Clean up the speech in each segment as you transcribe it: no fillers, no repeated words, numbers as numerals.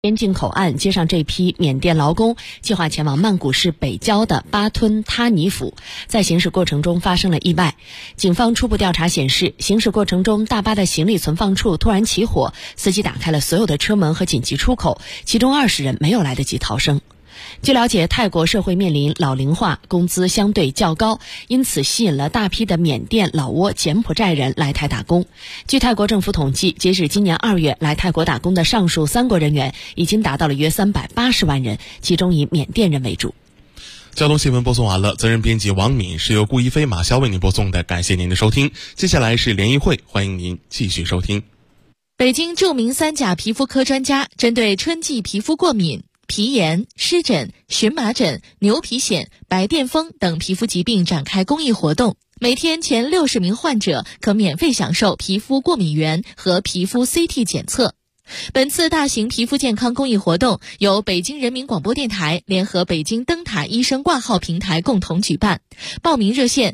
边境口岸接上这批缅甸劳工，计划前往曼谷市北郊的巴吞他尼府，在行驶过程中发生了意外。警方初步调查显示，行驶过程中大巴的行李存放处突然起火，司机打开了所有的车门和紧急出口，其中20人没有来得及逃生。据了解，泰国社会面临老龄化，工资相对较高，因此吸引了大批的缅甸、老挝、柬埔寨人来台打工。据泰国政府统计，截止今年2月，来泰国打工的上述3国人员已经达到了约380万人，其中以缅甸人为主。 交通新闻播送完了，责任编辑王敏，是由顾一飞、马潇为您播送的，感谢您的收听。接下来是联谊会，欢迎您继续收听。 北京著名3甲皮肤科专家针对春季皮肤过敏、皮炎、湿疹、荨麻疹、牛皮癣、白癜风等皮肤疾病展开公益活动，每天前60名患者可免费享受皮肤过敏原和皮肤 CT 检测。本次大型皮肤健康公益活动由北京人民广播电台联合北京灯塔医生挂号平台共同举办，报名热线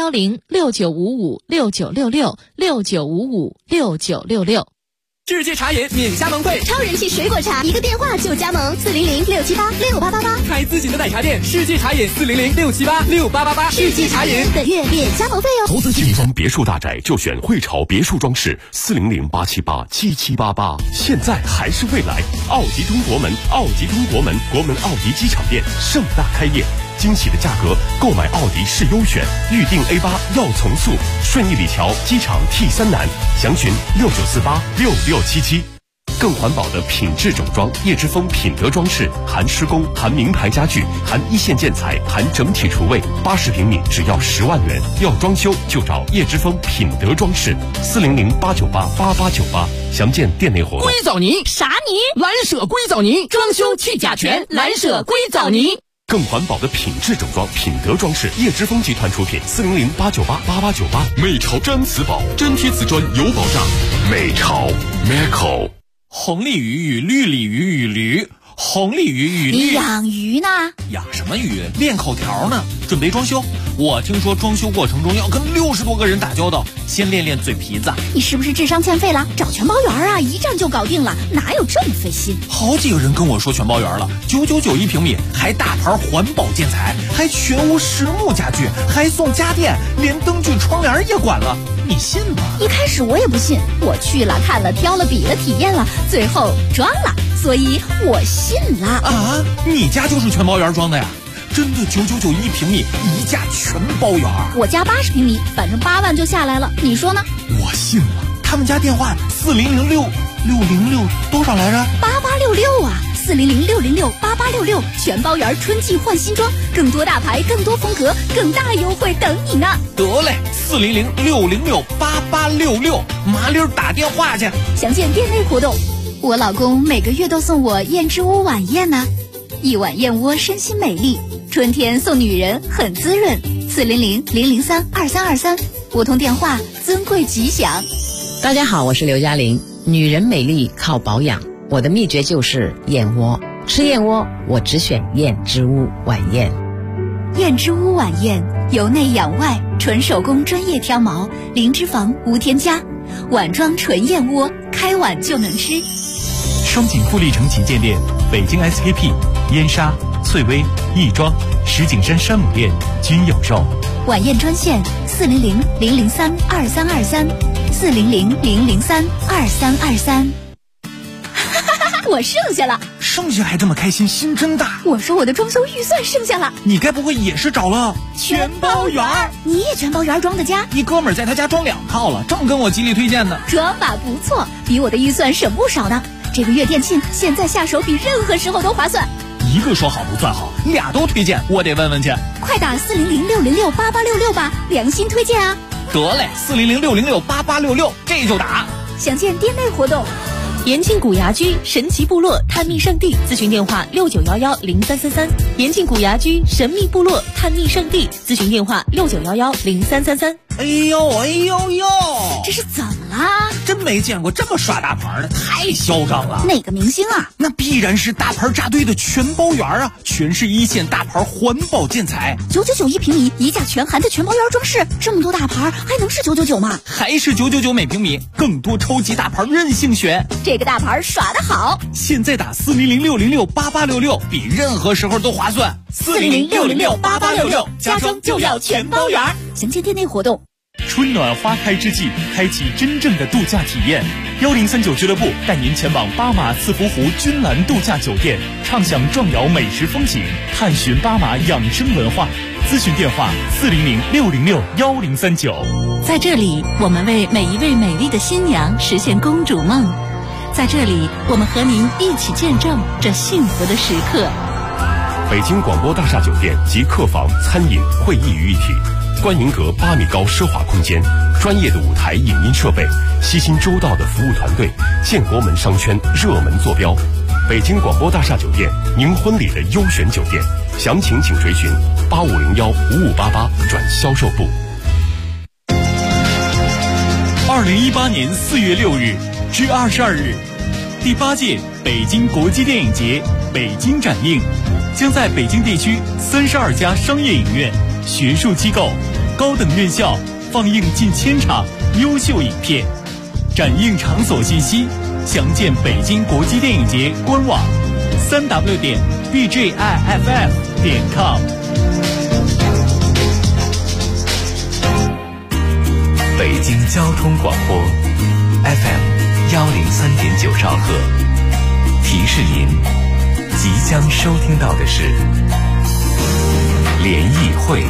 0106955696669556966。 世界茶饮免加盟费， 超人气水果茶，一个电话就加盟，400-678-6888， 开自己的奶茶店，世界茶饮400-678-6888，世界茶饮本月免加盟费哦。 投资锦丰别墅大宅就选汇潮别墅装饰，400-878-7788，现在还是未来。奥迪中国门，奥迪中国门，国门奥迪机场店盛大开业。惊喜的价格，购买奥迪是优选，预定 A8要从速，顺义里桥机场 T3南，详询69486677。更环保的品质整装，叶之峰品德装饰，含施工，含名牌家具，含一线建材，含整体厨卫，80平米只要10万元。要装修就找叶之峰品德装饰，400-898-8898，详见店内活动。 硅藻泥啥泥？ 蓝舍硅藻泥，装修去甲醛，蓝舍硅藻泥。 更环保的品质整装，品德装饰，叶之峰集团出品，400-898-8898。美潮真瓷宝，真贴瓷砖有保障。美潮 Meco。 红鲤鱼与绿鲤鱼与驴，红鲤鱼与你养鱼呢？ 养什么鱼？练口条呢，准备装修。我听说装修过程中要跟60多个人打交道，先练练嘴皮子。 你是不是智商欠费了？找全包圆啊，一站就搞定了，哪有这么费心？ 好几个人跟我说全包圆了，999平米，还大牌环保建材，还全屋实木家具，还送家电，连灯具窗帘也管了，你信吗？ 一开始我也不信，我去了看了挑了比了体验了，最后装了，所以我信了。 啊，你家就是全包圆装的呀？真的999平米，一价全包圆。 我家80平米，反正8万就下来了，你说呢？ 我信了。他们家电话4006606多少来着 ？8866啊，400668866，全包圆春季换新装，更多大牌，更多风格，更大优惠等你呢。 得嘞，400668866，麻溜打电话去。 详见店内活动。我老公每个月都送我燕之屋晚宴呢，一碗燕窝身心美丽，春天送女人很滋润。400-003-2323，拨通电话，尊贵吉祥。 大家好，我是刘嘉玲。女人美丽靠保养，我的秘诀就是燕窝。吃燕窝，我只选燕之屋晚宴。 燕之屋晚宴，由内养外，纯手工专业挑毛，零脂肪无添加，碗装纯燕窝，开碗就能吃。 双井富力城旗舰店、北京 SKP、燕莎、翠微、亦庄、石景山山姆店均有售。 晚宴专线400-003-2323，400-003-2323。我剩下了， 剩下还这么开心，心真大。 我说我的装修预算剩下了， 你该不会也是找了全包圆？你也全包圆装的家？ 一哥们儿在他家装2套了，正跟我极力推荐呢。 装法不错，比我的预算省不少呢。这个月店庆，现在下手比任何时候都划算。 一个说好不算好，俩都推荐，我得问问去。 快打400-606-8866吧，良心推荐啊！ 得嘞，400-606-8866，这就打。 详见店内活动。 延庆古牙居神奇部落探秘圣地，咨询电话69110333。延庆古牙居神秘部落探秘圣地，咨询电话69110333。 哎呦， 这是怎么了？ 真没见过这么耍大牌的，太嚣张了。 哪个明星啊？ 那必然是大牌扎堆的全包园啊，全是一线大牌环保建材 ，999一平米，一价全含的全包园装饰，这么多大牌还能是999吗？ 还是999每平米，更多超级大牌任性选。 这个大牌耍得好， 现在打400-606-8866，比任何时候都划算。 400-606-8866，家装就要全包园。详见店内活动。 春暖花开之际，开启真正的度假体验。1039俱乐部带您前往巴马赐福湖君兰度假酒店，畅享壮瑶美食风景，探寻巴马养生文化。咨询电话400-606-1039。 在这里，我们为每一位美丽的新娘实现公主梦。在这里，我们和您一起见证这幸福的时刻。 北京广播大厦酒店集客房、餐饮、会议于一体，观云阁8米高奢华空间，专业的舞台影音设备，悉心周到的服务团队，建国门商圈热门坐标。北京广播大厦酒店，您婚礼的优选酒店，详情请垂询8501-5588转销售部。 2018年4月6日至22日，第8届北京国际电影节北京展映将在北京地区32家商业影院、学术机构、高等院校放映近1000场优秀影片。展映场所信息详见北京国际电影节官网3w.bjiff.com。 北京交通广播 FM103.9兆赫，提示您即将收听到的是联谊会。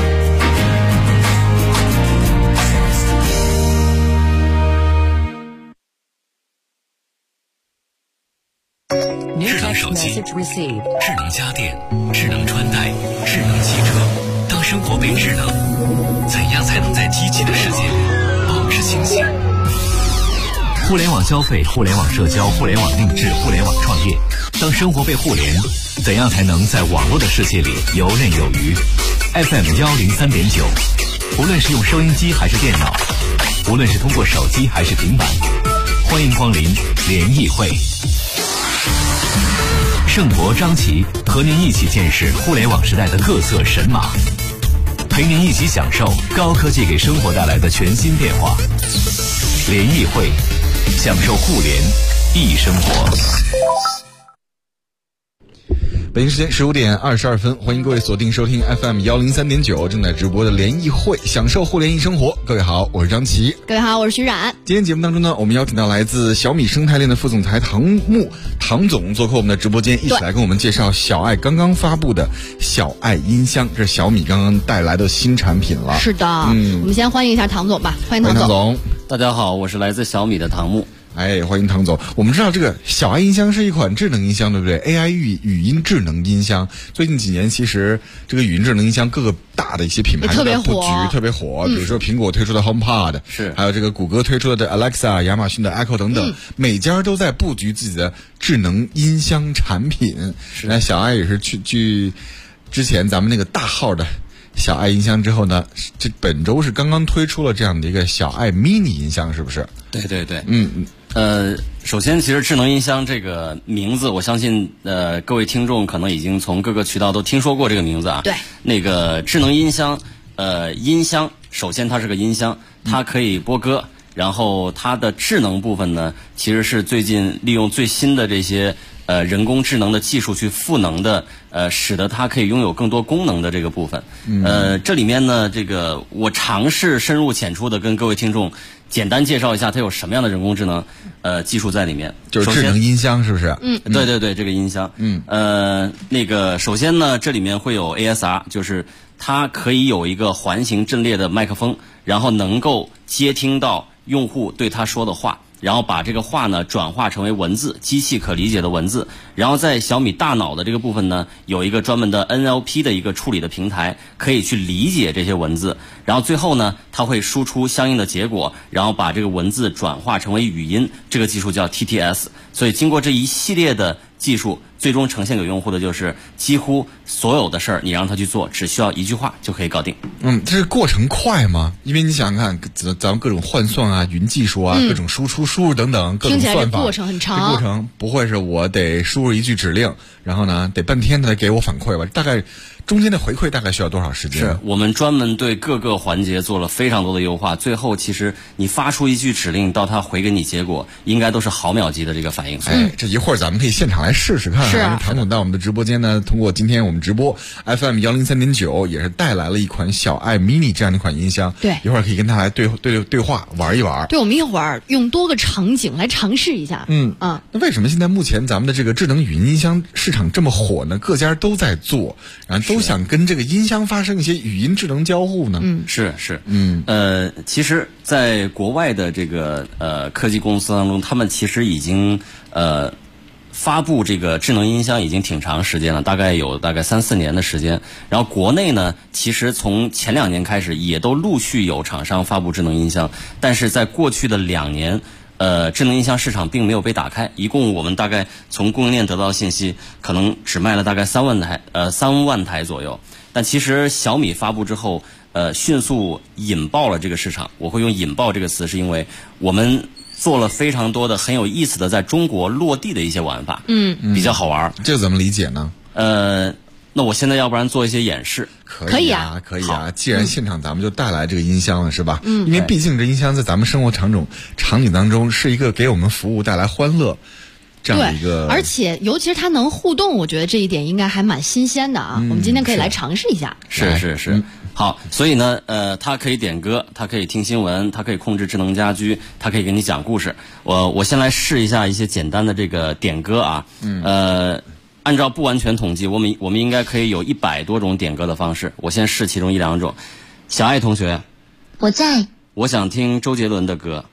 智能手机、智能家电、智能穿戴、智能汽车，当生活被智能，怎样才能在机器的世界里保持清醒？互联网消费、互联网社交、互联网定制、互联网创业，当生活被互联，怎样才能在网络的世界里游刃有余？ FM103.9，无论是用收音机还是电脑，无论是通过手机还是平板，欢迎光临联谊会。盛博、张琪和您一起见识互联网时代的各色神马，陪您一起享受高科技给生活带来的全新变化。联谊会，享受互联易生活。 北京时间15点22分，欢迎各位锁定收听 FM103.9，正在直播的联谊会，享受互联易生活。各位好，我是张琪。 各位好，我是徐冉。 今天节目当中呢，我们邀请到来自小米生态链的副总裁唐总做客我们的直播间，一起来跟我们介绍小爱刚刚发布的小爱音箱，这是小米刚刚带来的新产品了。 是的，我们先欢迎一下唐总吧。欢迎唐总。 大家好，我是来自小米的唐木。 哎，欢迎唐总。我们知道这个小爱音箱是一款智能音箱，对不对？ AI 语音智能音箱，最近几年其实这个语音智能音箱各个大的一些品牌特别布局特别火，比如说苹果推出的 HomePod， 是，还有这个谷歌推出的 Alexa、亚马逊的 Echo 等等，每家都在布局自己的智能音箱产品。那小爱也是去之前咱们那个大号的小爱音箱之后呢，这本周是刚刚推出了这样的一个小爱 mini 音箱，是不是？ 对对对，首先其实智能音箱这个名字，我相信各位听众可能已经从各个渠道都听说过这个名字啊。对，那个智能音箱，音箱首先它是个音箱，它可以播歌，然后它的智能部分呢，其实是最近利用最新的这些人工智能的技术去赋能的，使得它可以拥有更多功能的这个部分。这里面呢，这个我尝试深入浅出的跟各位听众简单介绍一下它有什么样的人工智能技术在里面。 就是智能音箱是不是？ 对对对，这个音箱。那个首先呢，这里面会有 ASR， 就是它可以有一个环形阵列的麦克风，然后能够接听到用户对他说的话，然后把这个话呢转化成为文字，机器可理解的文字。然后在小米大脑的这个部分呢，有一个专门的 NLP 的一个处理的平台，可以去理解这些文字。然后最后呢，它会输出相应的结果，然后把这个文字转化成为语音，这个技术叫 TTS。所以经过这一系列的技术， 最终呈现给用户的就是几乎所有的事儿，你让他去做，只需要一句话就可以搞定。 这是过程快吗？因为你想想看，咱们各种换算啊、云技术啊、各种输入等等，各种算法， 听起来这过程很长。 这过程不会是我得输入一句指令，然后呢得半天才给我反馈吧？大概中间的回馈大概需要多少时间？ 是我们专门对各个环节做了非常多的优化，最后其实你发出一句指令到它回给你结果，应该都是毫秒级的这个反应。 这一会儿咱们可以现场来试试看。 是啊， 唐总到我们的直播间呢，通过今天我们直播 FM 103.9，也是带来了一款小爱 mini 这样的一款音箱。 对， 一会儿可以跟他来对话玩一玩。 对，我们一会儿用多个场景来尝试一下。 那为什么现在目前咱们的这个智能语音音箱市场这么火呢？各家都在做，然后都想跟这个音箱发生一些语音智能交互呢？ 是。其实在国外的这个科技公司当中，他们其实已经发布这个智能音箱已经挺长时间了，大概3-4年的时间。然后国内呢，其实从前2年开始也都陆续有厂商发布智能音箱，但是在过去的2年，智能音箱市场并没有被打开。一共我们大概从供应链得到信息，可能只卖了大概3万台左右。但其实小米发布之后，迅速引爆了这个市场。我会用引爆这个词，是因为我们做了非常多的很有意思的在中国落地的一些玩法，比较好玩。 这怎么理解呢？ 那我现在要不然做一些演示？ 可以啊。既然现场咱们就带来这个音箱了，是吧？因为毕竟这音箱在咱们生活场景当中是一个给我们服务带来欢乐这样的一个， 而且尤其是它能互动，我觉得这一点应该还蛮新鲜的啊。我们今天可以来尝试一下。 是。好，所以呢，它可以点歌，它可以听新闻，它可以控制智能家居，它可以给你讲故事。我先来试一下一些简单的这个点歌啊。按照不完全统计，我们应该可以有100多种点歌的方式。我先试其中1-2种。小爱同学， 我在。 我想听周杰伦的歌。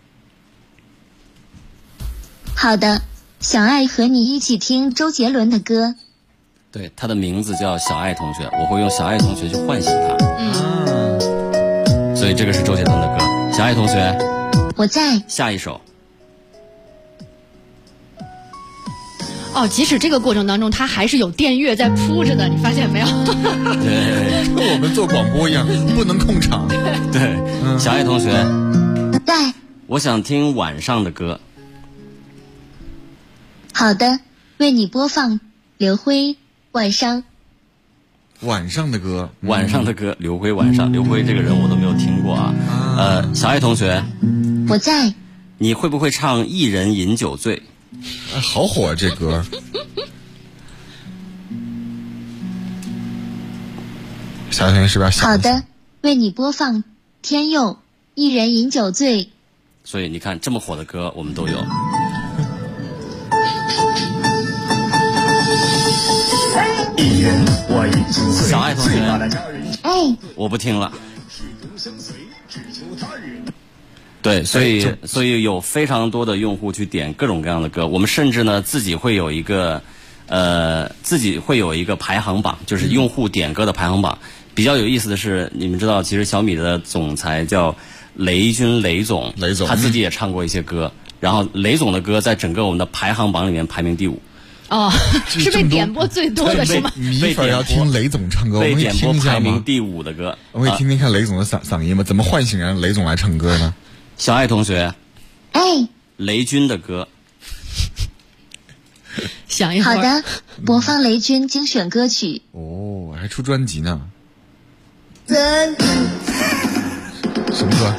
好的，小爱和你一起听周杰伦的歌。 对，他的名字叫小爱同学，我会用小爱同学去唤醒他。所以这个是周杰伦的歌。小爱同学， 我在。 下一首。 即使这个过程当中，它还是有电乐在铺着的，你发现没有？ 对，跟我们做广播一样，不能控场。 对，小爱同学， 在。 我想听晚上的歌。 好的，为你播放刘辉晚上。 晚上的歌， 刘辉晚上，刘辉这个人我都没有听过啊。小爱同学， 我在。 你会不会唱《一人饮酒醉》？ 好火这歌。小爱同学是不是要想？ 好的，为你播放天佑《一人饮酒醉》。 所以你看，这么火的歌我们都有。 一人我饮酒醉， 小爱同学，我不听了。对，所以有非常多的用户去点各种各样的歌，我们甚至呢自己会有一个排行榜，就是用户点歌的排行榜。比较有意思的是，你们知道，其实小米的总裁叫雷军雷总，他自己也唱过一些歌，然后雷总的歌在整个我们的排行榜里面排名第5。 是被点播最多的是吗？ 米粉要听雷总唱歌， 被点播排名第5的歌， 我可以听听看雷总的嗓音吗？怎么唤醒让雷总来唱歌呢？ 小爱同学，雷军的歌， 想一会儿。 好的，播放雷军精选歌曲。 还出专辑呢。什么歌？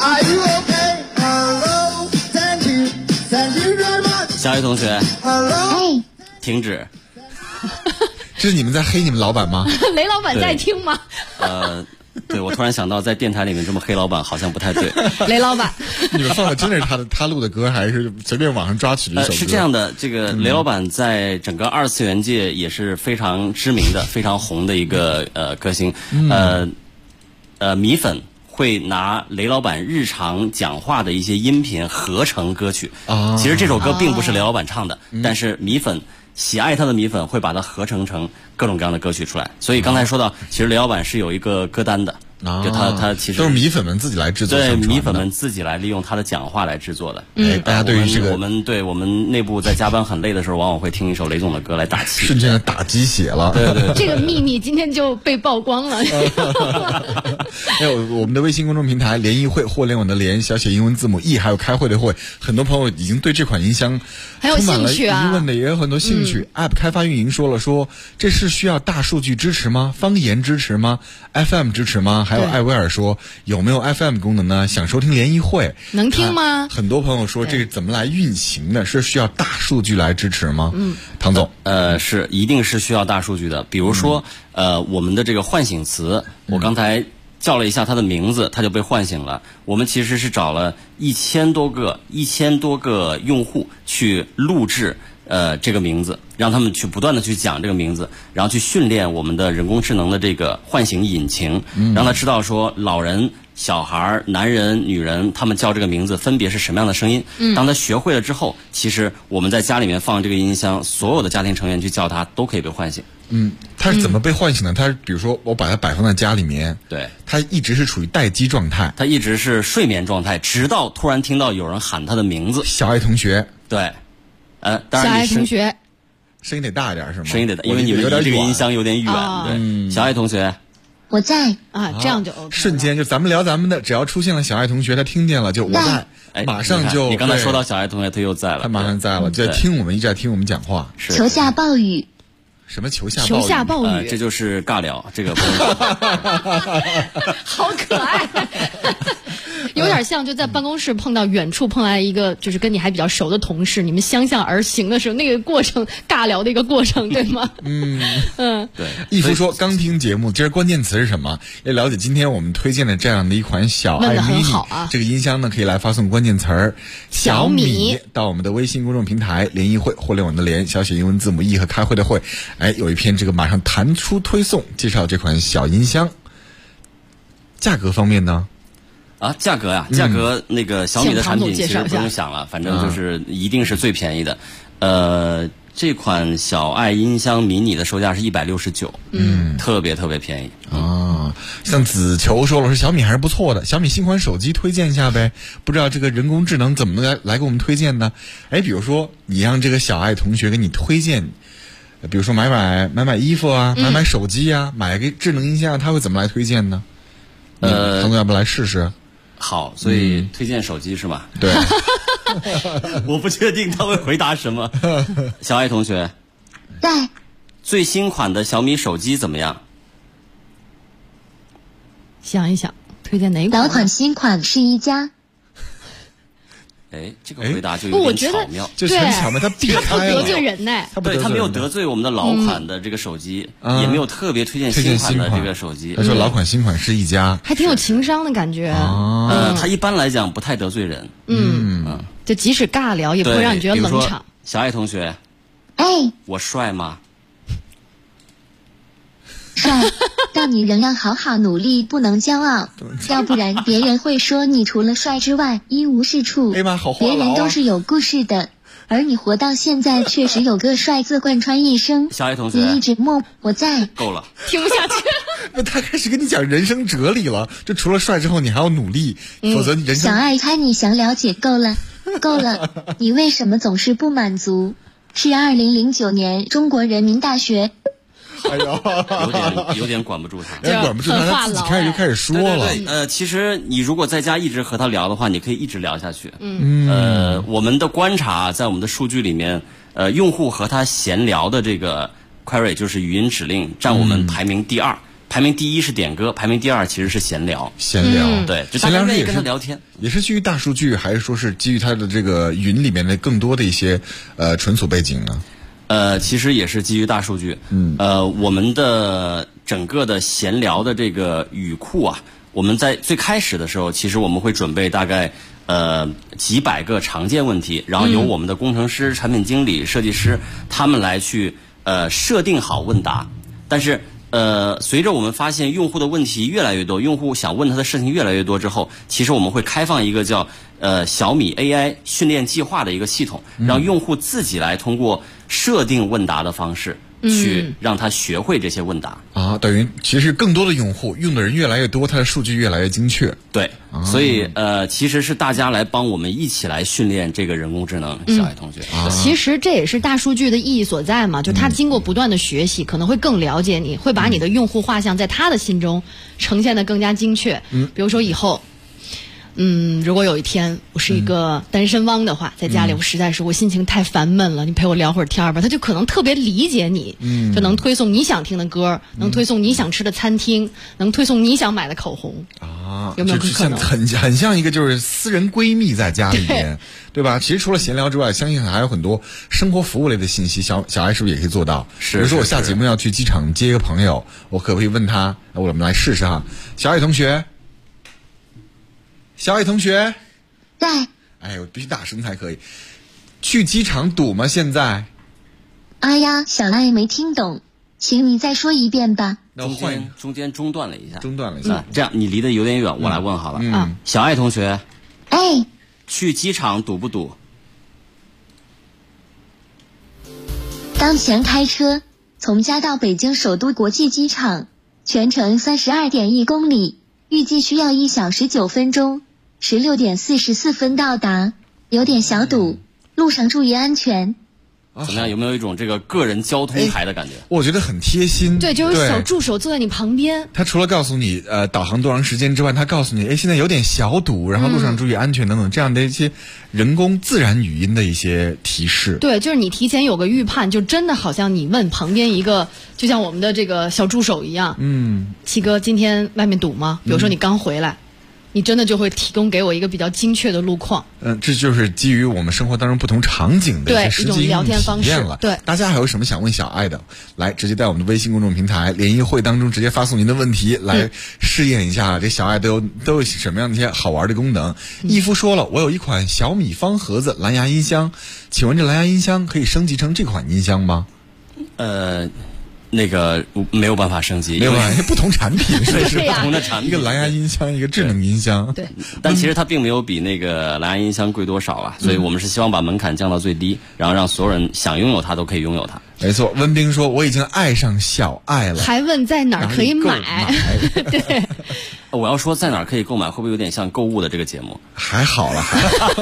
小爱同学，停止。 这是你们在黑你们老板吗？ 雷老板在听吗？ 对，我突然想到，在电台里面这么黑老板好像不太对。 雷老板， 你们放的真的是他录的歌，还是随便网上抓取的一首歌？ 是这样的，这个雷老板在整个2次元界也是非常知名的、非常红的一个歌星。米粉会拿雷老板日常讲话的一些音频合成歌曲。其实这首歌并不是雷老板唱的，但是米粉喜爱他的米粉会把它合成成各种各样的歌曲出来。所以刚才说到，其实雷老板是有一个歌单的， 就它其实都是米粉们自己来制作， 对，米粉们自己来利用他的讲话来制作的。 大家对于这个， 我们内部在加班很累的时候，往往会听一首雷总的歌来打气， 瞬间的打鸡血了。 对， 这个秘密今天就被曝光了。 还有我们的微信公众平台联谊会，互联网的联，小写英文字母 E， 还有开会的会，很多朋友已经对这款音箱充满了疑问的，也有很多兴趣。App 开发运营说这是需要大数据支持吗？方言支持吗？ FM 支持吗？还有艾薇尔说有没有 FM 功能呢？想收听联谊会能听吗？ 很多朋友说这是怎么来运行的？是需要大数据来支持吗？唐总， 是一定是需要大数据的。比如说我们的这个唤醒词，我刚才叫了一下它的名字，它就被唤醒了。我们其实是找了1000多个用户去录制这个名字，让他们去不断的去讲这个名字，然后去训练我们的人工智能的这个唤醒引擎，让他知道说老人、小孩、男人、女人他们叫这个名字分别是什么样的声音。当他学会了之后，其实我们在家里面放这个音箱，所有的家庭成员去叫他都可以被唤醒。 他是怎么被唤醒的？他比如说我把它摆放在家里面， 对， 他一直是处于待机状态， 他一直是睡眠状态，直到突然听到有人喊他的名字， 小爱同学， 对。 小爱同学， 声音得大一点是吗？ 声音得大，因为你们离这个音箱有点远。对，小爱同学， 我在啊，这样就 OK。 瞬间就咱们聊咱们的，只要出现了小爱同学，他听见了就我在，马上就。 你刚才说到小爱同学，他又在了， 他马上在了，就在听我们，一直在听我们讲话。 求下暴雨。 什么求下暴雨？ 这就是尬聊，这个好可爱。有点像就在办公室远处碰来一个就是跟你还比较熟的同事，你们相向而行的时候，那个过程尬聊的一个过程，对吗？ 对。 义夫说刚听节目，今儿关键词是什么？要了解今天我们推荐的这样的一款小爱 mini，这个音箱呢可以来发送关键词儿小米到我们的微信公众平台联谊会，互联网的联，小写英文字母 E 和开会的会。有一篇这个马上弹出推送，介绍这款小音箱。价格方面呢？ 价格呀，价格那个小米的产品其实不用想了，反正就是一定是最便宜的。这款小爱音箱迷你的售价是169，特别特别便宜啊。像子球说了，说小米还是不错的，小米新款手机推荐一下呗。不知道这个人工智能怎么来给我们推荐呢？比如说你让这个小爱同学给你推荐，比如说买衣服啊，买手机啊，买个智能音箱，他会怎么来推荐呢？唐总要不来试试？ 好，所以推荐手机是吗？ 对。 我不确定他会回答什么。小爱同学， 在最新款的小米手机怎么样？ 想一想，推荐哪一款？ 老款新款是一家。 这个回答就有点巧妙， 就很巧妙，他避开了， 他不得罪人呢。 对，他没有得罪我们的老款的这个手机，也没有特别推荐新款的这个手机。 他说老款新款是一家， 还挺有情商的感觉。 他一般来讲不太得罪人。 就即使尬聊也不会让你觉得冷场。 小爱同学，我帅吗？ 帅，但你仍要好好努力，不能骄傲，要不然别人会说你除了帅之外一无是处。 别人都是有故事的，而你活到现在确实有个帅字贯穿一生。 小爱同学， 你一直默我在。 够了， 听不下去。 他开始跟你讲人生哲理了，就除了帅之后，你还要努力，否则你人生。 小爱猜你想了解够了，够了，你为什么总是不满足？是2009年中国人民大学。 有点管不住他， 管不住他自己就开始说了。 对，其实你如果在家一直和他聊的话，你可以一直聊下去。我们的观察在我们的数据里面，用户和他闲聊的这个 query 就是语音指令占我们排名第2，排名第1是点歌，排名第2其实是闲聊。对，就大家愿意跟他聊天。 也是基于大数据，还是说是基于他的这个云里面的更多的一些存储背景呢？ 其实也是基于大数据。我们的整个的闲聊的这个语库啊，我们在最开始的时候，其实我们会准备大概几百个常见问题，然后由我们的工程师、产品经理、设计师他们来去设定好问答。但是随着我们发现用户的问题越来越多，用户想问他的事情越来越多之后，其实我们会开放一个叫小米 AI 训练计划的一个系统，让用户自己来通过设定问答的方式去让他学会这些问答啊，等于其实更多的用户用的人越来越多，它的数据越来越精确。 对，所以其实是大家来帮我们一起来训练这个人工智能。小爱同学， 其实这也是大数据的意义所在嘛，就他经过不断的学习，可能会更了解你，会把你的用户画像在他的心中呈现得更加精确。比如说以后。如果有一天我是一个单身汪的话，在家里我实在是我心情太烦闷了，你陪我聊会儿天吧，他就可能特别理解你，就能推送你想听的歌，能推送你想吃的餐厅，能推送你想买的口红啊，有没有可能？ 很像一个就是私人闺蜜在家里面，对吧？其实除了闲聊之外，相信还有很多生活服务类的信息，小爱是不是也可以做到？ 是。 比如说我下节目要去机场接一个朋友，我可不可以问他？我们来试试哈，小爱同学。小爱同学， 在。 哎，我必须大声才可以。去机场堵吗？现在？ 哎呀，小爱没听懂，请你再说一遍吧。 那中间中断了一下。 这样你离得有点远，我来问好了。小爱同学， 哎， 去机场堵不堵？ 当前开车从家到北京首都国际机场，全程32.1公里，预计需要1小时9分钟。16点44分到达，有点小堵，路上注意安全。 怎么样？有没有一种这个个人交通牌的感觉？ 我觉得很贴心。 对，就有小助手坐在你旁边。 他除了告诉你导航多长时间之外，他告诉你，现在有点小堵，然后路上注意安全等等，这样的一些人工自然语音的一些提示。 对，就是你提前有个预判，就真的好像你问旁边一个，就像我们的这个小助手一样。七哥，今天外面堵吗？比如说你刚回来。你真的就会提供给我一个比较精确的路况。 这就是基于我们生活当中不同场景的一些实际聊天方式了。对，大家还有什么想问小爱的，来直接在我们的微信公众平台联谊会当中直接发送您的问题，来试验一下这小爱都有什么样的一些好玩的功能。义夫说了，我有一款小米方盒子蓝牙音箱，请问这蓝牙音箱可以升级成这款音箱吗？ 那个没有办法升级， 没有办法，不同产品是不同的产品， 一个蓝牙音箱，一个智能音箱。 对， 但其实它并没有比那个蓝牙音箱贵多少啊，所以我们是希望把门槛降到最低，然后让所有人想拥有它都可以拥有它。 没错，温冰说我已经爱上小爱了， 还问在哪儿可以买？对， 我要说在哪儿可以购买，会不会有点像购物的这个节目？ 还好了，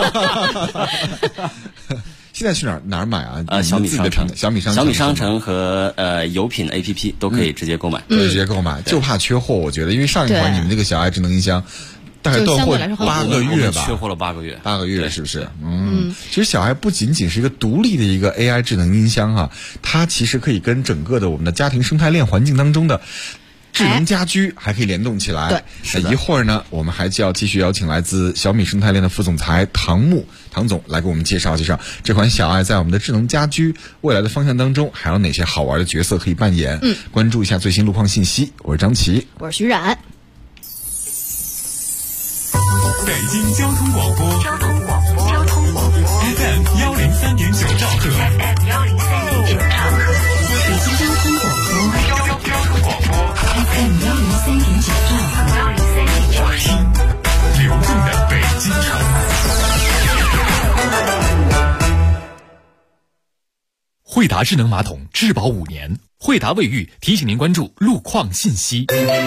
现在去哪儿买啊？ 小米商城、 小米商城和有品 APP 都可以直接购买， 直接购买，就怕缺货。我觉得，因为上一款你们这个小爱智能音箱大概断货8个月吧， 缺货了8个月 ，8个月是不是？其实小爱不仅仅是一个独立的一个 AI 智能音箱哈，它其实可以跟整个的我们的家庭生态链环境当中的智能家居还可以联动起来。一会儿呢，我们还就要继续邀请来自小米生态链的副总裁唐总来给我们介绍这款小爱在我们的智能家居未来的方向当中还有哪些好玩的角色可以扮演。关注一下最新路况信息。我是张琪， 我是徐冉。 北京交通广播 FM 103.9兆赫， 北京交通广播 FM 103.9兆赫， 流动的北京城。惠达智能马桶质保5年，惠达卫浴提醒您关注路况信息。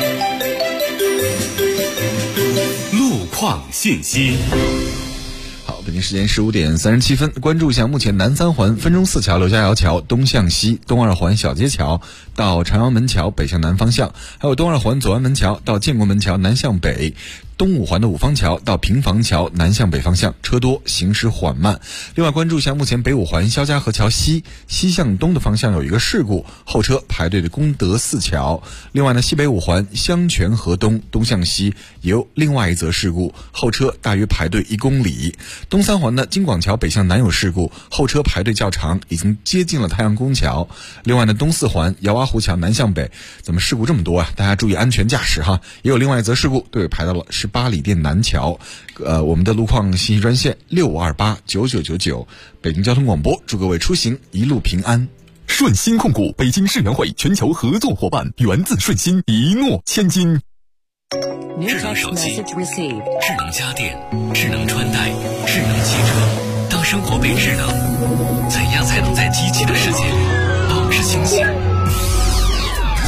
路况信息。 好，北京时间15点37分，关注一下目前南3环分钟寺桥、刘家窑桥东向西，东2环小街桥到朝阳门桥北向南方向，还有东2环左安门桥到建国门桥南向北，东5环的五方桥到平房桥南向北方向车多，行驶缓慢。另外关注一下目前北5环肖家河桥西向东的方向有一个事故，后车排队的功德寺桥。另外呢，西北5环香泉河东向西也有另外一则事故，后车大约排队1公里。东3环的京广桥北向南有事故，后车排队较长，已经接近了太阳宫桥。另外呢，东4环姚洼湖桥南向北，怎么事故这么多啊？大家注意安全驾驶哈。也有另外一则事故，队尾排到了18里店南桥。我们的路况信息专线65289999，北京交通广播，祝各位出行一路平安。 顺鑫控股北京世园会全球合作伙伴，源自顺鑫，一诺千金。 智能手机、智能家电、智能穿戴、智能汽车，当生活被智能，怎样才能在机器的世界里保持清醒？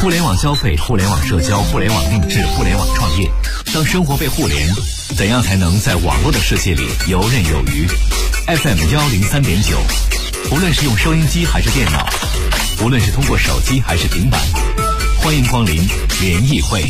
互联网消费、互联网社交、互联网定制、互联网创业。当生活被互联，怎样才能在网络的世界里游刃有余 ？FM 103.9，无论是用收音机还是电脑，无论是通过手机还是平板，欢迎光临联谊会。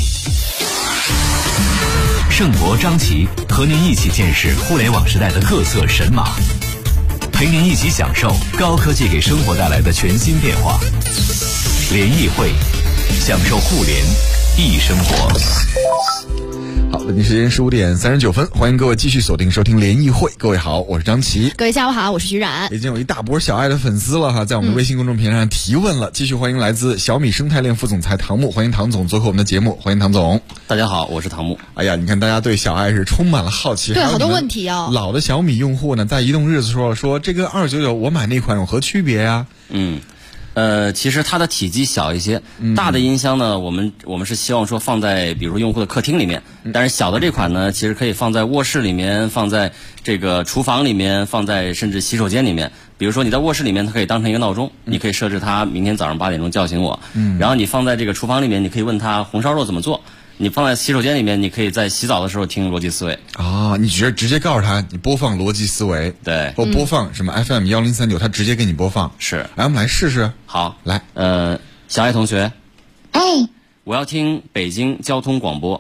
盛博、张琪和您一起见识互联网时代的各色神马，陪您一起享受高科技给生活带来的全新变化。联谊会，享受互联易生活。 好，北京时间15点39分，欢迎各位继续锁定收听联谊会。各位好，我是张琪。 各位下午好，我是徐冉。 已经有一大波小爱的粉丝了哈，在我们的微信公众平台上提问了。继续欢迎来自小米生态链副总裁唐木，欢迎唐总做客我们的节目。欢迎唐总。 大家好，我是唐木。 哎呀，你看大家对小爱是充满了好奇， 对，好多问题哦。 老的小米用户呢，在移动日子说这跟299我买那款有何区别呀？ 其实它的体积小一些，大的音箱呢，我们是希望说放在比如说用户的客厅里面，但是小的这款呢，其实可以放在卧室里面，放在这个厨房里面，放在甚至洗手间里面。比如说你在卧室里面，它可以当成一个闹钟，你可以设置它明天早上8点钟叫醒我。然后你放在这个厨房里面，你可以问它红烧肉怎么做。你放在洗手间里面，你可以在洗澡的时候听逻辑思维啊，你直接告诉他，你播放逻辑思维， 对， 或播放什么 FM 1039，他直接给你播放。 是， 来，我们来试试。 好， 来， 小爱同学， 哎， 我要听北京交通广播，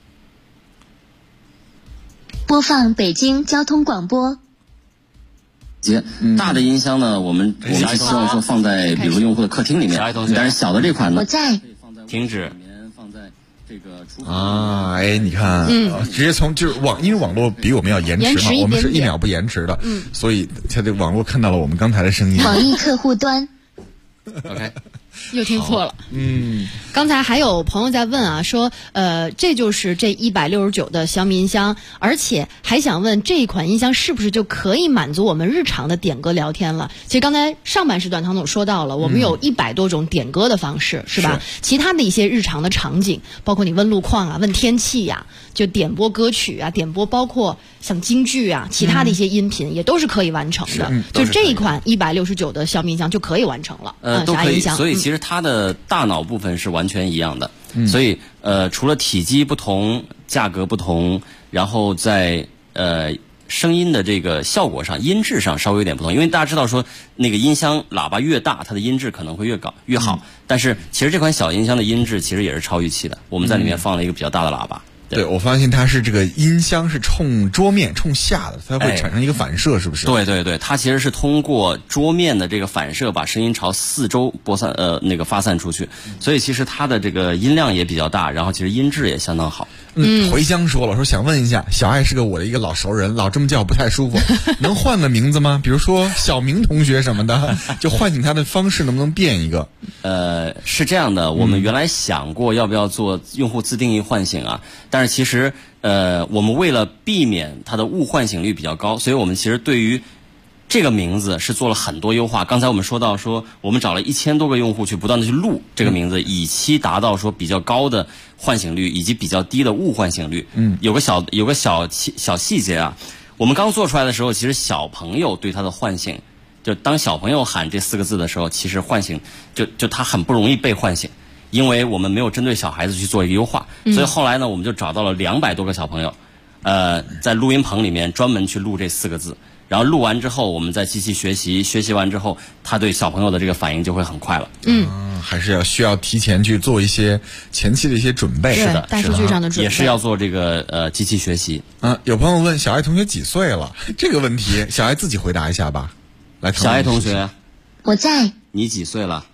播放北京交通广播。 大的音箱呢，我们是希望说放在比如用户的客厅里面，但是小的这款呢， 我在停止。这个哎，你看，直接从就是因为网络比我们要延迟嘛，我们是1秒不延迟的，所以它这网络看到了我们刚才的声音。 网易客户端。 OK。 又听错了。刚才还有朋友在问啊，说这就是这169的小米音箱，而且还想问这一款音箱是不是就可以满足我们日常的点歌聊天了？其实刚才上半时段唐总说到了，我们有100多种点歌的方式，是吧？其他的一些日常的场景，包括你问路况啊、问天气呀、就点播歌曲啊、点播包括像京剧啊、其他的一些音频也都是可以完成的。就这一款169的小米音箱就可以完成了。 都可以。所以其实它的大脑部分是完全一样的。所以除了体积不同、价格不同，然后在声音的这个效果上、音质上稍微有点不同。因为大家知道说那个音箱喇叭越大，它的音质可能会越好。但是其实这款小音箱的音质其实也是超预期的。我们在里面放了一个比较大的喇叭。 对，我发现它是这个音箱是冲桌面冲下的，它会产生一个反射，是不是？ 对，它其实是通过桌面的这个反射，把声音朝四周发散出去，所以其实它的这个音量也比较大，然后其实音质也相当好。 回乡说想问一下，小爱是我的一个老熟人，老这么叫不太舒服，能换个名字吗？比如说小明同学什么的，就唤醒他的方式能不能变一个？ 是这样的，我们原来想过要不要做用户自定义唤醒啊，但是其实我们为了避免它的误唤醒率比较高，所以我们其实对于这个名字是做了很多优化。刚才我们说到说，我们找了1000多个用户去不断的去录这个名字，以期达到说比较高的唤醒率以及比较低的误唤醒率。有个小细节啊，我们刚做出来的时候，其实小朋友对它的唤醒，就当小朋友喊这4个字的时候，其实唤醒就他很不容易被唤醒，因为我们没有针对小孩子去做一个优化。所以后来呢，我们就找到了200多个小朋友，在录音棚里面专门去录这4个字。然后录完之后，我们再机器学习完之后，他对小朋友的这个反应就会很快了。 还是需要提前去做一些前期的一些准备。 是的，大数据上的准备也是要做这个机器学习。 有朋友问小爱同学几岁了？这个问题，小爱自己回答一下吧。来， 小爱同学， 我在。 你几岁了？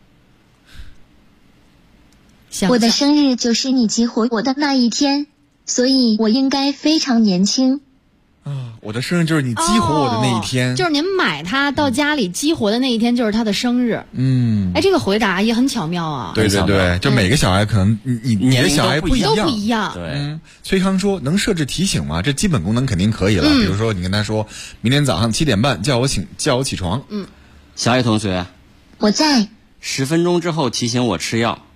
我的生日就是你激活我的那一天，所以我应该非常年轻。 我的生日就是你激活我的那一天， 就是您买它到家里激活的那一天，就是他的生日。这个回答也很巧妙啊。 对，就每个小孩可能你的小孩不一样， 都不一样。 对， 崔康说能设置提醒吗？这基本功能肯定可以了。比如说你跟他说，明天早上7点半叫我起床。 小爱同学， 我在。 10分钟之后提醒我吃药。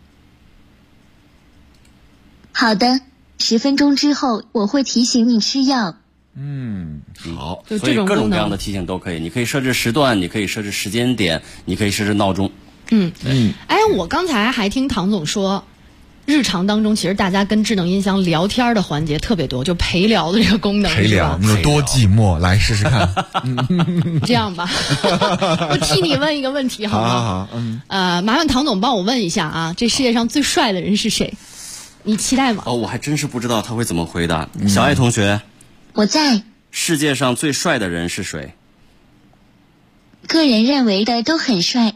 好的，10分钟之后我会提醒你吃药。 好， 所以各种各样的提醒都可以，你可以设置时段，你可以设置时间点，你可以设置闹钟， 哎，我刚才还听唐总说，日常当中其实大家跟智能音箱聊天的环节特别多，就陪聊的这个功能。 陪聊，你有多寂寞？来试试看。 这样吧，我替你问一个问题好吗？好，麻烦唐总帮我问一下啊，这世界上最帅的人是谁？你期待吗？ 我还真是不知道他会怎么回答。小爱同学， 我在。 世界上最帅的人是谁？ 个人认为的都很帅。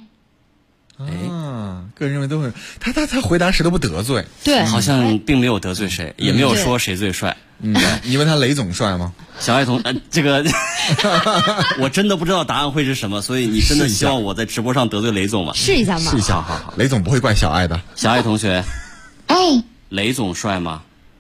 个人认为都很，他回答谁都不得罪， 对， 好像并没有得罪谁，也没有说谁最帅。 你问他雷总帅吗？ 小爱这个我真的不知道答案会是什么，所以你真的希望我在直播上得罪雷总吗？ 试一下嘛， 试一下，好，雷总不会怪小爱的。 小爱同学，雷总帅吗？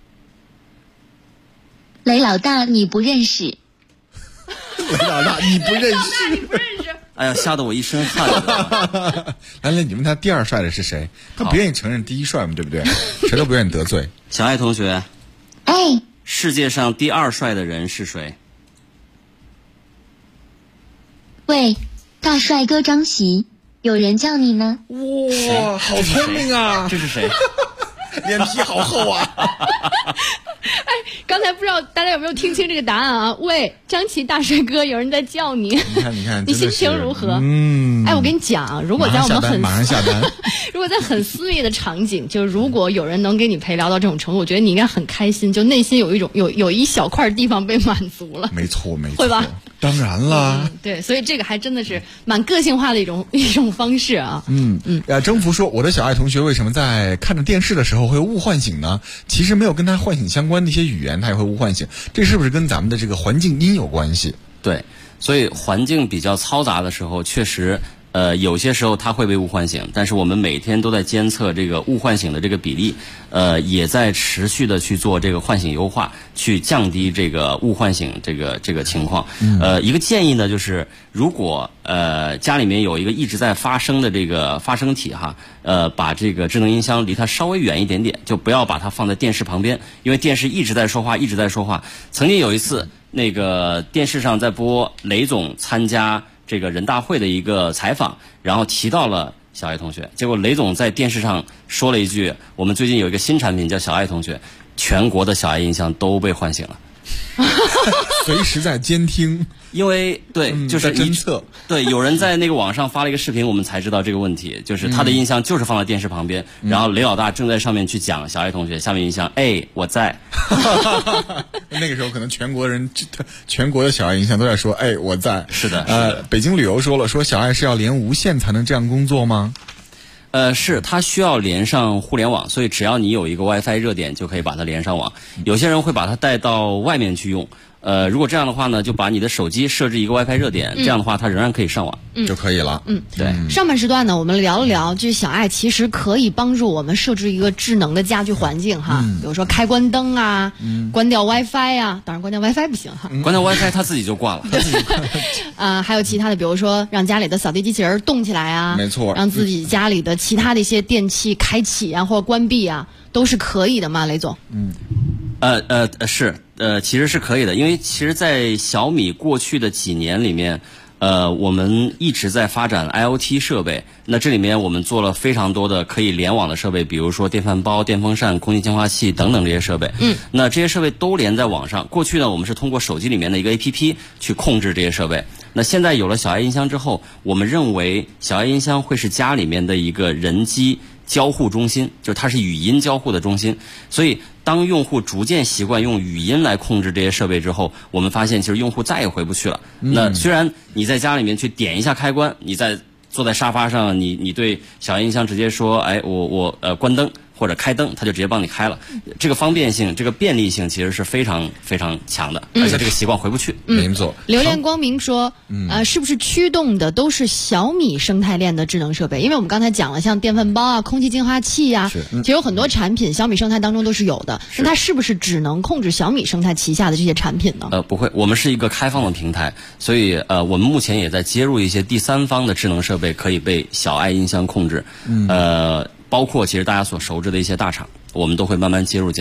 雷老大你不认识。 雷老大你不认识。 哎呀，吓得我一身汗。 来，你问他第二帅的是谁？他不愿意承认第一帅嘛，对不对？谁都不愿意得罪。 小爱同学，世界上第二帅的人是谁？ 喂，大帅哥张琪，有人叫你呢。 哇，好聪明啊！ 这是谁？ 脸皮好厚啊！ 刚才不知道大家有没有听清这个答案啊？喂，张琪大帅哥，有人在叫你。 你看， 你心情如何？我跟你讲，如果在我们马上下单， 如果在很私密的场景，就是如果有人能跟你陪聊到这种程度，我觉得你应该很开心，就内心有一小块地方被满足了。 没错， 会吧？ 当然了， 对，所以这个还真的是蛮个性化的一种方式啊。 征服说，我的小爱同学为什么在看着电视的时候会误唤醒呢？其实没有跟他唤醒相关的一些语言，他也会误唤醒，这是不是跟咱们的这个环境音有关系？ 对，所以环境比较嘈杂的时候，确实有些时候它会被误唤醒，但是我们每天都在监测这个误唤醒的这个比例，也在持续的去做这个唤醒优化，去降低这个误唤醒这个情况。一个建议呢，就是如果家里面有一个一直在发声的这个发声体哈，把这个智能音箱离它稍微远一点点，就不要把它放在电视旁边，因为电视一直在说话，一直在说话。曾经有一次，那个电视上在播雷总参加这个人大会的一个采访，然后提到了小爱同学，结果雷总在电视上说了一句：“我们最近有一个新产品叫小爱同学，全国的小爱音箱都被唤醒了。” 随时在监听， 因为对，就是侦测。 对，有人在那个网上发了一个视频，我们才知道这个问题，就是他的音箱就是放在电视旁边，然后雷老大正在上面去讲小爱同学，下面音箱，我在。 那个时候可能全国的小爱音箱都在说，我在。 是的， 北京旅游说了，说小爱是要连无线才能这样工作吗？ 是它需要连上互联网，所以只要你有一个 WiFi 热点就可以把它连上网。有些人会把它带到外面去用，如果这样的话呢，就把你的手机设置一个 WiFi 热点，这样的话它仍然可以上网， 就可以了。 对。 上半时段呢，我们聊了聊，就是小爱其实可以帮助我们设置一个智能的家居环境哈，比如说开关灯啊，关掉 WiFi 啊，当然关掉 WiFi 不行哈， 关掉 WiFi 它自己就挂了。 还有其他的，比如说让家里的扫地机器人动起来啊， 没错， 让自己家里的其他的一些电器开启啊或者关闭啊，都是可以的嘛，雷总。 是，其实是可以的，因为其实，在小米过去的几年里面，我们一直在发展 IoT 设备。那这里面我们做了非常多的可以联网的设备，比如说电饭煲、电风扇、空气净化器等等这些设备。那这些设备都连在网上。过去呢，我们是通过手机里面的一个 APP 去控制这些设备。那现在有了小爱音箱之后，我们认为小爱音箱会是家里面的一个人机交互中心，就是它是语音交互的中心。所以当用户逐渐习惯用语音来控制这些设备之后，我们发现其实用户再也回不去了。那虽然你在家里面去点一下开关，你在坐在沙发上，你对小爱音箱直接说，我关灯或者开灯，它就直接帮你开了。这个方便性，这个便利性其实是非常非常强的，而且这个习惯回不去。 没错。 留恋光明说，是不是驱动的都是小米生态链的智能设备？因为我们刚才讲了，像电饭煲啊、空气净化器啊，其实有很多产品小米生态当中都是有的。那它是不是只能控制小米生态旗下的这些产品呢？ 不会，我们是一个开放的平台，所以我们目前也在接入一些第三方的智能设备，可以被小爱音箱控制。包括其实大家所熟知的一些大厂，我们都会慢慢接入进来。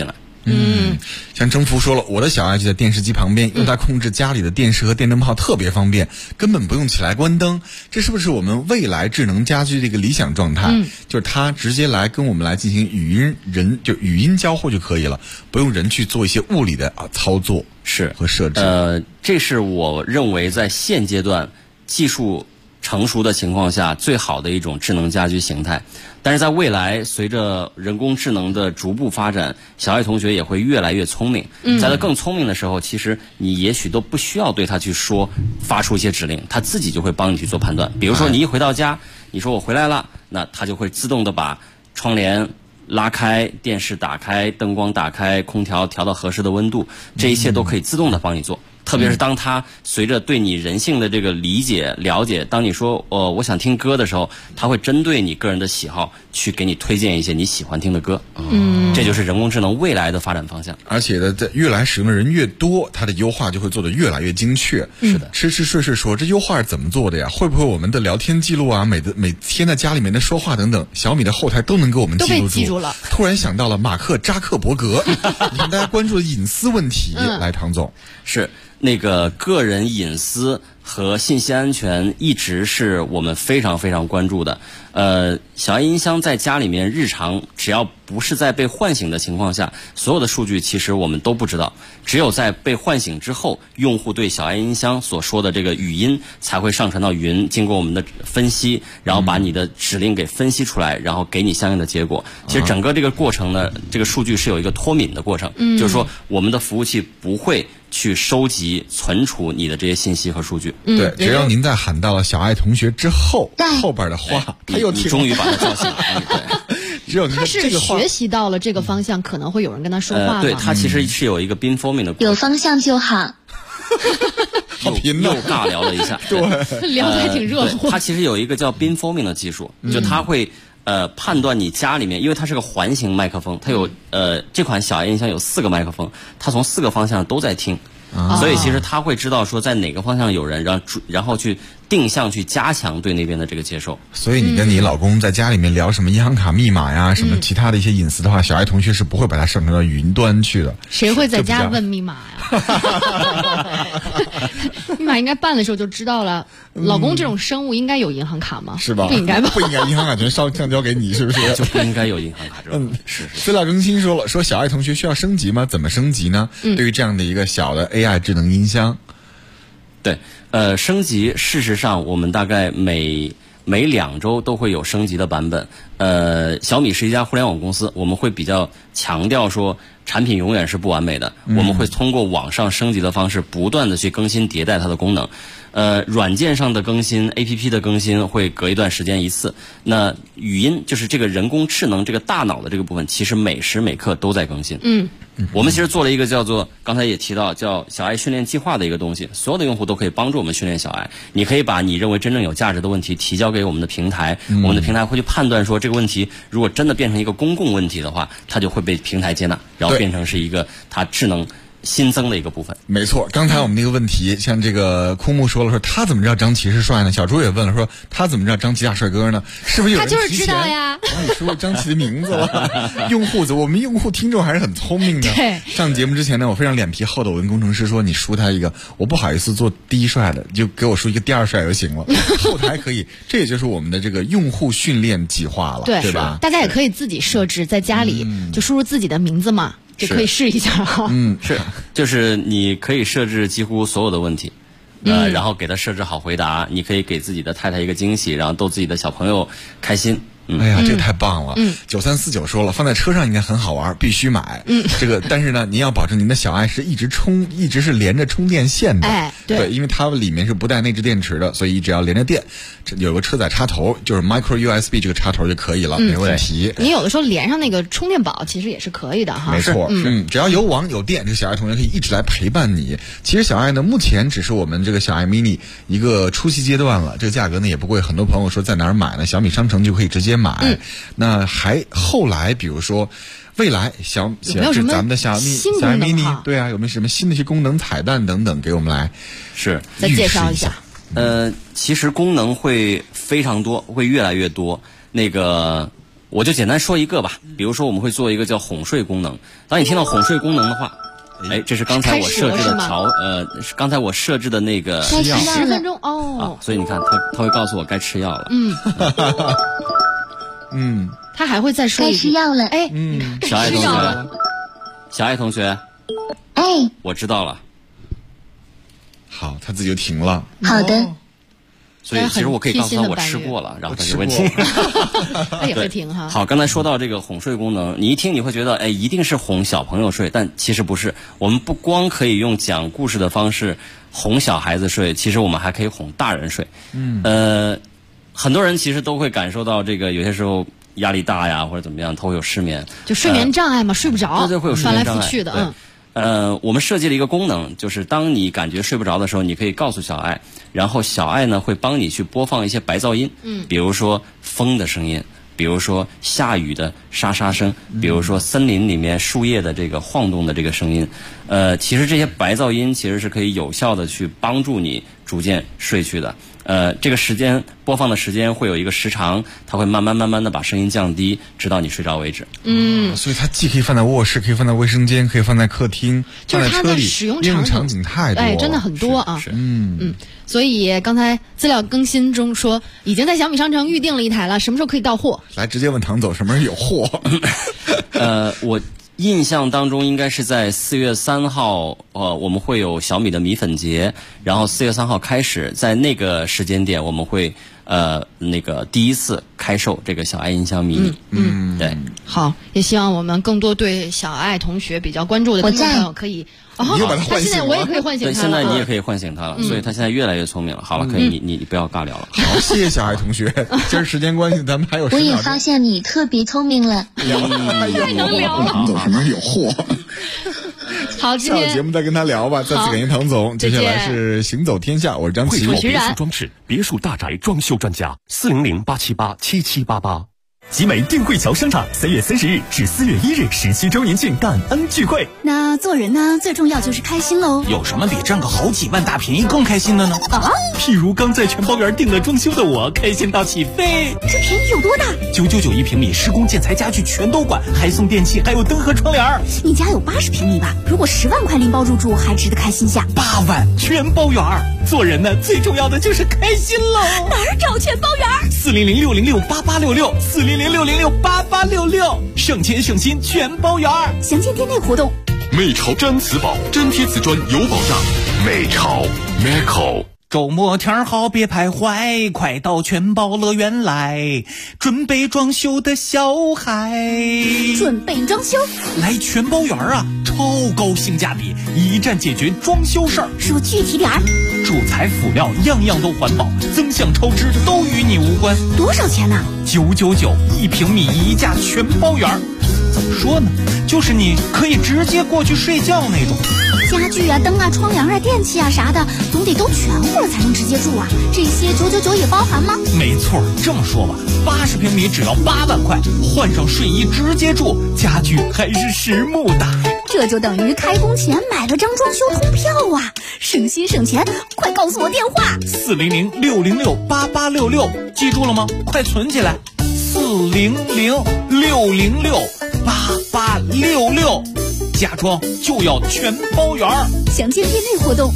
像征服说了，我的小爱就在电视机旁边，用它控制家里的电视和电灯泡特别方便，根本不用起来关灯。这是不是我们未来智能家居的一个理想状态？就是它直接来跟我们来进行语音交互就可以了，不用人去做一些物理的操作和设置。 这是我认为在现阶段技术成熟的情况下最好的一种智能家居形态。但是在未来，随着人工智能的逐步发展，小爱同学也会越来越聪明。在他更聪明的时候，其实你也许都不需要对他去说，发出一些指令，他自己就会帮你去做判断。比如说你一回到家，你说我回来了，那他就会自动的把窗帘拉开，电视打开，灯光打开，空调调到合适的温度，这一切都可以自动的帮你做。特别是当他随着对你人性的这个理解了解，当你说我想听歌的时候，他会针对你个人的喜好去给你推荐一些你喜欢听的歌。这就是人工智能未来的发展方向。 而且呢，在越来使用的人越多，它的优化就会做得越来越精确。 是的。 吃睡说这优化是怎么做的呀？会不会我们的聊天记录啊，每天在家里面的说话等等，小米的后台都能给我们记录住？ 都被记住了。 突然想到了马克扎克伯格，你看大家关注的隐私问题，来唐总。 是。那个个人隐私和信息安全一直是我们非常非常关注的。小爱音箱在家里面日常只要不是在被唤醒的情况下，所有的数据其实我们都不知道，只有在被唤醒之后，用户对小爱音箱所说的这个语音才会上传到云，经过我们的分析，然后把你的指令给分析出来，然后给你相应的结果。其实整个这个过程呢，这个数据是有一个脱敏的过程，就是说我们的服务器不会去收集存储你的这些信息和数据。 对，只要您在喊到了小爱同学之后，后边的话他又你终于把他叫醒了。 只有他是学习到了这个方向，可能会有人跟他说话吗？ 对，他其实是有一个 beamforming 的过程。 有方向就好。 又尬聊了一下， 对， 聊得还挺热乎。 它其实有一个叫 beamforming 的技术，就它会判断你家里面，因为它是个环形麦克风，它有这款小爱音箱有4个麦克风，它从4个方向都在听。所以其实他会知道说在哪个方向有人，然后去定向去加强对那边的这个接受。 所以你跟你老公在家里面聊什么银行卡密码呀，什么其他的一些隐私的话，小爱同学是不会把它上传到云端去的。 谁会在家问密码呀？密码应该办的时候就知道了。老公这种生物应该有银行卡吗？ 是吧？ 不应该吧？ 不应该，银行卡全上交给你，是不是？ 就不应该有银行卡这种。是。 资料更新说了，说小爱同学需要升级吗？怎么升级呢？对于这样的一个小的 AI 智能音箱， 对，升级事实上我们大概每2周都会有升级的版本。小米是一家互联网公司，我们会比较强调说产品永远是不完美的，我们会通过网上升级的方式不断的去更新迭代它的功能。软件上的更新 APP 的更新会隔一段时间一次，那语音就是这个人工智能这个大脑的这个部分，其实每时每刻都在更新。我们其实做了一个叫做刚才也提到叫小爱训练计划的一个东西，所有的用户都可以帮助我们训练小爱。你可以把你认为真正有价值的问题提交给我们的平台，我们的平台会去判断说这个问题如果真的变成一个公共问题的话，它就会被平台接纳，然后变成是一个它智能新增的一个部分。 没错，刚才我们那个问题，像这个枯木说了，说他怎么知道张琪是帅呢？小朱也问了，说他怎么知道张琪大帅哥呢？是不是有人他就是知道呀？ 你说张琪的名字了。我们用户听众还是很聪明的。 对， 上节目之前呢，我非常脸皮厚的，我跟工程师说，你输他一个，我不好意思做第一帅的，就给我输一个第二帅就行了。后台可以，这也就是我们的这个用户训练计划了，对吧？ 大家也可以自己设置，在家里就输入自己的名字嘛。就可以试一下哈。 是，就是你可以设置几乎所有的问题，然后给他设置好回答。你可以给自己的太太一个惊喜，然后逗自己的小朋友开心。 哎呀，这个太棒了！9349说了，放在车上应该很好玩，必须买。这个，但是呢，您要保证您的小爱是一直是连着充电线的。对，因为它里面是不带内置电池的，所以只要连着电，有个车载插头，就是 micro USB 这个插头就可以了，没问题。 你有的时候连上那个充电宝，其实也是可以的哈。 没错，只要有网有电，这个小爱同学可以一直来陪伴你。其实小爱呢，目前只是我们这个小爱 mini 一个初期阶段了，这个价格呢也不贵。很多朋友说在哪儿买呢？小米商城就可以直接买。那还后来，比如说未来咱们的小米 mini， 对啊，有没有什么新的一些功能、彩蛋等等，给我们来再介绍一下。 其实功能会非常多，会越来越多。那个我就简单说一个吧，比如说我们会做一个叫哄睡功能。当你听到哄睡功能的话，这是刚才我设置的是刚才我设置的那个 10分钟哦。 所以你看他会告诉我该吃药了。 他还会再说该吃药了。 小爱同学，我知道了。 好，他自己就停了。 好的。 所以其实我可以告诉他我吃过了，然后他就会停。 他也会停哈。 好，刚才说到这个哄睡功能，你一听你会觉得，一定是哄小朋友睡，但其实不是。我们不光可以用讲故事的方式哄小孩子睡，其实我们还可以哄大人睡。很多人其实都会感受到这个，有些时候压力大呀，或者怎么样，他会有失眠， 就睡眠障碍嘛，睡不着， 对，会有睡眠障碍， 翻来覆去的。 我们设计了一个功能，就是当你感觉睡不着的时候，你可以告诉小爱，然后小爱呢会帮你去播放一些白噪音，比如说风的声音，比如说下雨的沙沙声，比如说森林里面树叶的这个晃动的这个声音。其实这些白噪音其实是可以有效的去帮助你逐渐睡去的。这个时间播放的时间会有一个时长，它会慢慢的把声音降低，直到你睡着为止。 所以它既可以放在卧室，可以放在卫生间，可以放在客厅， 就是它的使用场景太多， 真的很多啊。 是。 所以刚才资料更新中说，已经在小米商城预定了一台了，什么时候可以到货？ 来，直接问唐总什么时候有货？ 我印象当中应该是在4月3号，我们会有小米的米粉节，然后4月3号开始，在那个时间点我们会那个第一次开售这个小爱音箱迷你。对。 好，也希望我们更多对小爱同学比较关注的听众朋友可以。 你又把他唤醒了。 现在我也可以唤醒他了。 对，现在你也可以唤醒他了，所以他现在越来越聪明了。好了，可以，你不要尬聊了。 好，谢谢小爱同学。今儿时间关系，咱们还有10秒。 我也发现你特别聪明了。 太能聊了。 唐总什么时候有货？ 好， 下有节目再跟他聊吧。再次感谢唐总。接下来是行走天下，我是张琪。 汇别墅装饰别墅大宅装修专家，400-878-7788。集美定慧桥商场3月30日至4月1日17周年庆感恩聚会。 那做人呢，最重要就是开心喽。 有什么比赚个好几万大便宜更开心的呢？ 譬如刚在全包园订了装修的我，开心到起飞。 这便宜有多大 ？999平米，施工建材家具全都管，还送电器，还有灯和窗帘。 你家有80平米吧？如果10万块拎包入住，还值得开心下。 8万全包园。 做人呢，最重要的就是开心喽。 哪儿找全包园 ？400-606-8866，400-606-8866，省钱省心全包园。 详见店内活动。 美潮粘瓷宝，粘贴瓷砖有保障。美潮 Meco。 周末天好别徘徊，快到全包乐园来，准备装修的小孩。 准备装修？ 来全包园啊，超高性价比，一站解决装修事儿。 说具体点儿。 主材辅料样样都环保，增项超支都与你无关。 多少钱呢 ？999，1平米1价全包园。怎么说呢？就是你可以直接过去睡觉那种。 家具啊、灯啊、窗帘啊、电器啊啥的，总得都全乎了才能直接住啊。这些999也包含吗？ 没错，这么说吧，80平米只要8万块，换上睡衣直接住，家具还是实木的。 这就等于开工前买了张装修通票啊，省心省钱！快告诉我电话 ：400-606-8866，记住了吗？快存起来，400-606-8866，家装就要全包圆。 详见店内活动。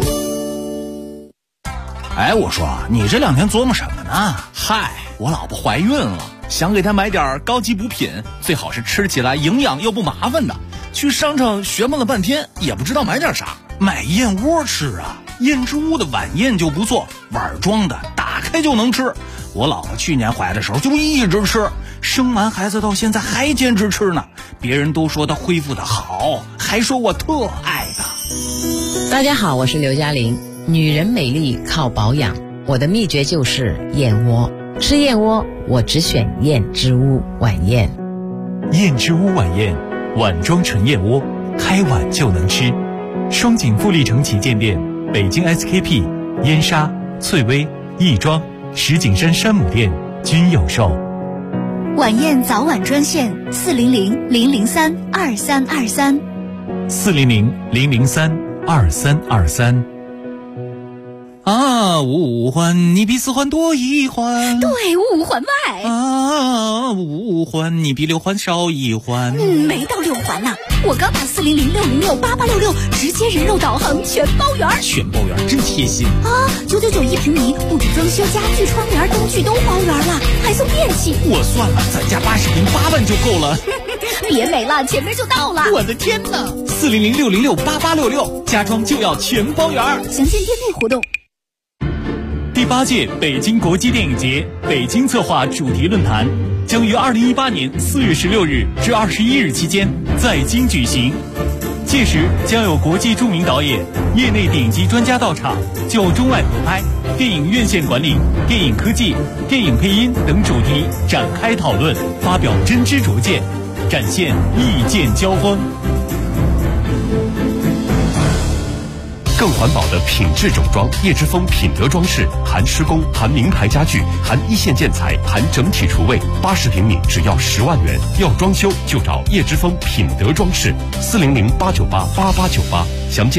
哎，我说你这2天琢磨什么呢？嗨，我老婆怀孕了，想给她买点高级补品，最好是吃起来营养又不麻烦的。去商场学摸了半天，也不知道买点啥。买燕窝吃啊，燕之屋的晚宴就不错，碗装的，打开就能吃。我老婆去年怀的时候就一直吃，生完孩子到现在还坚持吃呢。别人都说她恢复的好，还说我特爱她。 大家好，我是刘嘉玲。女人美丽靠保养，我的秘诀就是燕窝。吃燕窝，我只选燕之屋晚宴。 燕之屋晚宴，碗装纯燕窝，开碗就能吃。双井富力城旗舰店、北京 SKP、燕莎、翠微、亦庄、石景山山姆店均有售。 晚宴早晚专线400-003-2323。 400-003-2323。 啊，五环你比四环多一环。 对，五环外。 啊，五环你比六环少一环。 没到六环呢，我刚打400-606-8866，直接人肉导航全包圆。 全包圆真贴心啊！999一平米，不止装修、家具、窗帘、灯具都包圆了，还送电器。 我算了，咱家80平8万就够了。 别美了，前面就到了。 我的天哪！400-606-8866，家装就要全包圆。 详见店内活动。 第8届北京国际电影节北京策划主题论坛将于2018年4月16日至21日期间在京举行。届时将有国际著名导演、业内顶级专家到场，就中外合拍、电影院线管理、电影科技、电影配音等主题展开讨论，发表真知灼见，展现意见交锋。 更环保的品质整装，叶之峰品德装饰，含施工，含名牌家具，含一线建材，含整体厨卫，80平米只要10万元。要装修就找叶之峰品德装饰，400-898-8898，详见